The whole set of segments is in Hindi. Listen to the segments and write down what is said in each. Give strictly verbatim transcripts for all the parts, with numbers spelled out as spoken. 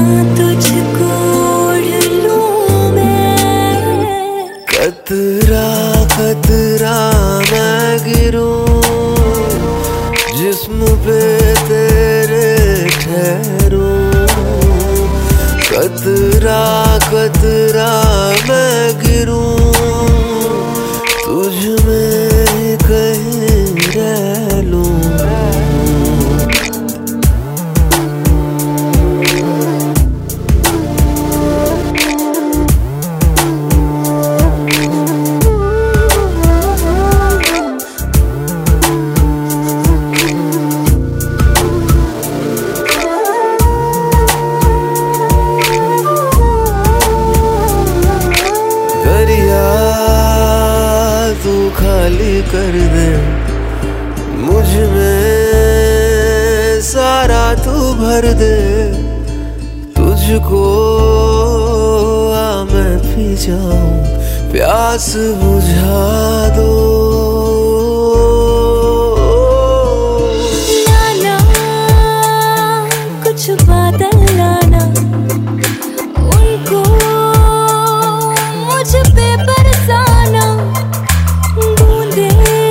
तुझको ओढ़ लूं मैं। कतरा कतरा मैं गिरूं, जिस्म पे तेरे ठहरूं। कतरा कतरा मैं गिरूं, तुझ में कहीं रह लूं। तू खाली कर दे मुझ में, सारा तू भर दे। तुझको आ मैं पी जाऊं, प्यास बुझा दो। लाना कुछ बादल लाना, उनको मुझ पे बरसाना। बूंदे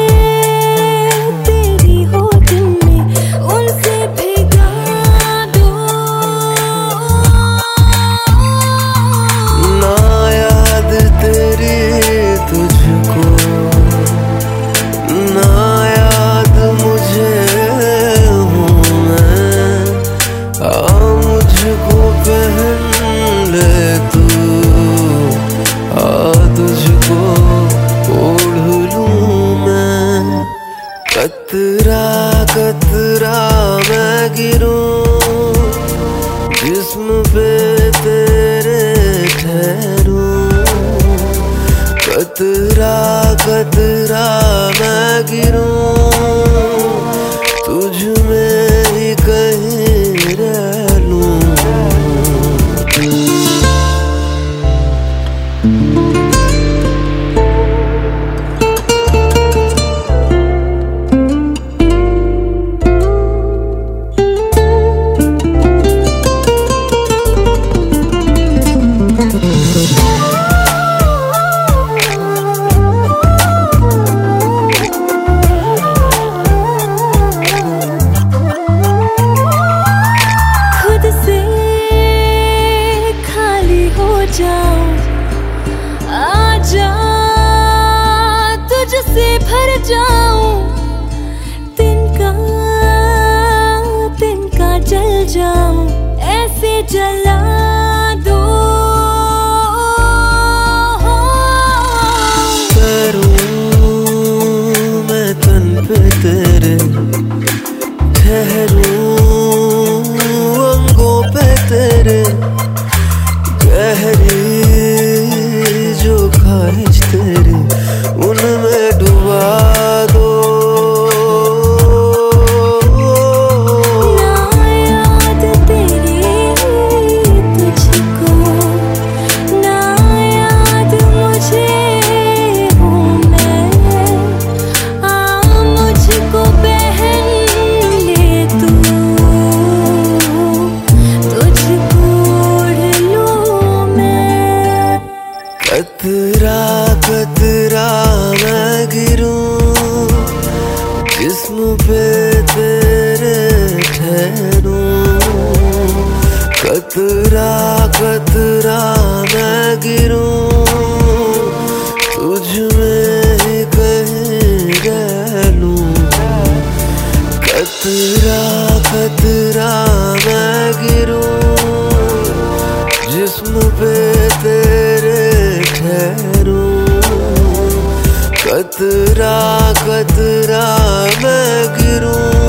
तेरी हो दिल में, उनसे भिगा दो। ना याद तेरी तुझको, ना याद मुझे हूँ मैं। आ मुझको पहन ले तू, आ तुझको ओढ़ लूं मैं। कतरा कतरा मैं गिरूं, जिस्म पे तेरे ठहरूं। कतरा कतरा मैं गिरूं, तुझ में ही कहीं रह लूं। आजा तुझसे भर जाऊं, तिनका तिनका जल जाऊं, ऐसे जला दो। करूं मैं तन पे तेरे, ठहरूं अंगों पे तेरे। गहरी जो ख्वाहिश तेरी, उनमें डुबा दो। ना याद तेरी तुझको, ना याद मुझे हूँ मैं। आ मुझको पहन ले तू, तुझको ओढ़ लूं मैं। कतरा कतरा मैं गिरूं, जिस्म पे तेरे ठहरूं। कतरा कतरा मैं गिरूं, तुझ में ही कहीं रह लूं। कतरा कतरा मैं गिरूं, जिस्म पे तेरे ठहरूं। कतरा कतरा मैं गिरूं,